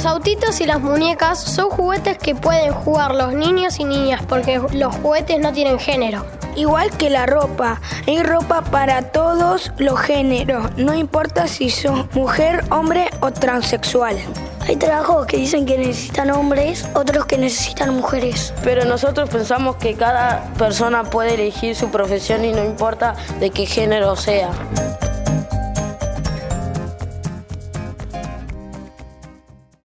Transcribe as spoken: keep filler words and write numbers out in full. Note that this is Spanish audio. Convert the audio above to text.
autitos y las muñecas son juguetes que pueden jugar los niños y niñas porque los juguetes no tienen género. Igual que la ropa, hay ropa para todos los géneros, no importa si sos mujer, hombre o transexual. Hay trabajos que dicen que necesitan hombres, otros que necesitan mujeres. Pero nosotros pensamos que cada persona puede elegir su profesión y no importa de qué género sea.